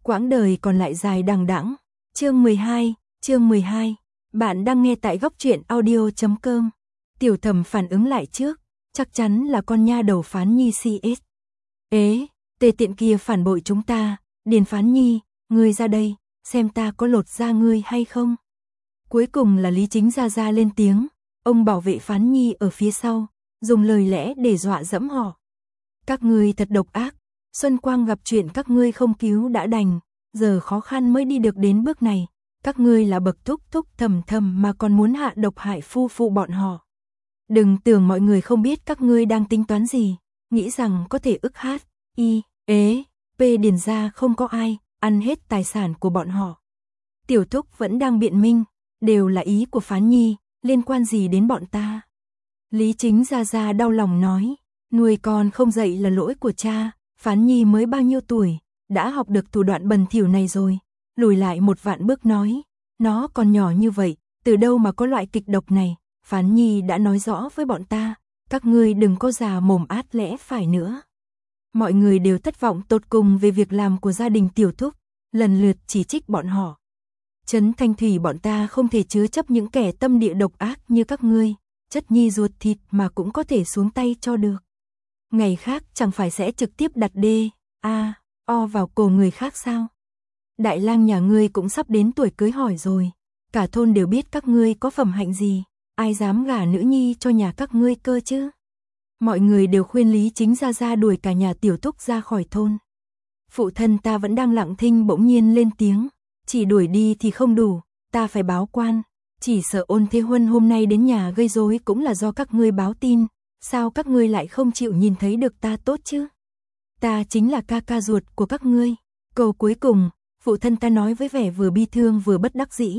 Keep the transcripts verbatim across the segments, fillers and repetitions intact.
Quãng đời còn lại dài đằng đẵng. Chương mười hai, chương mười hai. Bạn đang nghe tại góc truyện audio chấm com. Tiểu Thẩm phản ứng lại trước, chắc chắn là con nha đầu Phán Nhi xê ét. Ế, tề tiện kia phản bội chúng ta, Điền Phán Nhi, ngươi ra đây, xem ta có lột da ngươi hay không. Cuối cùng là Lý Chính Gia Gia lên tiếng, ông bảo vệ Phán Nhi ở phía sau, dùng lời lẽ để dọa dẫm họ. Các ngươi thật độc ác, Xuân Quang gặp chuyện các ngươi không cứu đã đành, giờ khó khăn mới đi được đến bước này, các ngươi là bậc thúc thúc thầm thầm mà còn muốn hạ độc hại phu phụ bọn họ. Đừng tưởng mọi người không biết các ngươi đang tính toán gì, nghĩ rằng có thể ức hát, y, ế, p Điền gia không có ai, ăn hết tài sản của bọn họ. Tiểu thúc vẫn đang biện minh, đều là ý của Phán Nhi, liên quan gì đến bọn ta. Lý Chính Gia Gia đau lòng nói, nuôi con không dạy là lỗi của cha, Phán Nhi mới bao nhiêu tuổi, đã học được thủ đoạn bẩn thỉu này rồi. Lùi lại một vạn bước nói, nó còn nhỏ như vậy, từ đâu mà có loại kịch độc này. Phán Nhi đã nói rõ với bọn ta, các ngươi đừng có già mồm át lẽ phải nữa. Mọi người đều thất vọng tột cùng về việc làm của gia đình Tiểu Thúc, lần lượt chỉ trích bọn họ. Trấn Thanh Thủy bọn ta không thể chứa chấp những kẻ tâm địa độc ác như các ngươi, chất nhi ruột thịt mà cũng có thể xuống tay cho được. Ngày khác chẳng phải sẽ trực tiếp đặt đê, a, o vào cổ người khác sao? Đại lang nhà ngươi cũng sắp đến tuổi cưới hỏi rồi, cả thôn đều biết các ngươi có phẩm hạnh gì, ai dám gả nữ nhi cho nhà các ngươi cơ chứ? Mọi người đều khuyên Lý Chính Gia Gia đuổi cả nhà Tiểu Thúc ra khỏi thôn. Phụ thân ta vẫn đang lặng thinh bỗng nhiên lên tiếng, chỉ đuổi đi thì không đủ, ta phải báo quan, chỉ sợ Ôn Thế Huân hôm nay đến nhà gây rối cũng là do các ngươi báo tin, sao các ngươi lại không chịu nhìn thấy được ta tốt chứ? Ta chính là ca ca ruột của các ngươi. Câu cuối cùng, phụ thân ta nói với vẻ vừa bi thương vừa bất đắc dĩ.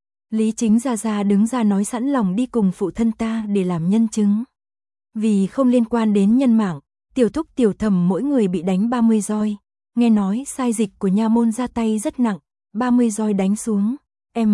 Lý Chính Gia Gia đứng ra nói sẵn lòng đi cùng phụ thân ta để làm nhân chứng. Vì không liên quan đến nhân mạng, Tiểu Thúc Tiểu Thẩm mỗi người bị đánh ba mươi roi. Nghe nói sai dịch của nha môn ra tay rất nặng, ba mươi roi đánh xuống. M,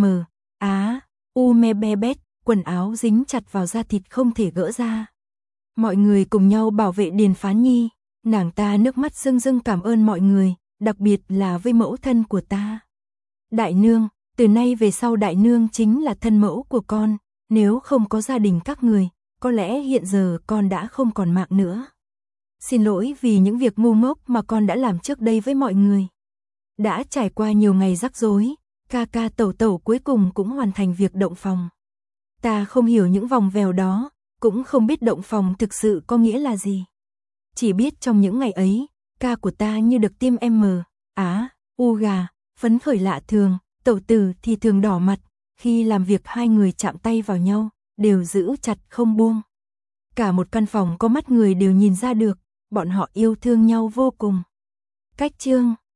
á, u me be bét, quần áo dính chặt vào da thịt không thể gỡ ra. Mọi người cùng nhau bảo vệ Điền Phán Nhi, nàng ta nước mắt rưng rưng cảm ơn mọi người, đặc biệt là với mẫu thân của ta. Đại nương, từ nay về sau đại nương chính là thân mẫu của con, nếu không có gia đình các người, có lẽ hiện giờ con đã không còn mạng nữa. Xin lỗi vì những việc ngu ngốc mà con đã làm trước đây với mọi người. Đã trải qua nhiều ngày rắc rối, ca ca tẩu tẩu cuối cùng cũng hoàn thành việc động phòng. Ta không hiểu những vòng vèo đó, cũng không biết động phòng thực sự có nghĩa là gì. Chỉ biết trong những ngày ấy, ca của ta như được tiêm M, á, u gà, phấn khởi lạ thường, tẩu tử thì thường đỏ mặt, khi làm việc hai người chạm tay vào nhau, đều giữ chặt không buông. Cả một căn phòng có mắt người đều nhìn ra được, bọn họ yêu thương nhau vô cùng. Cách chương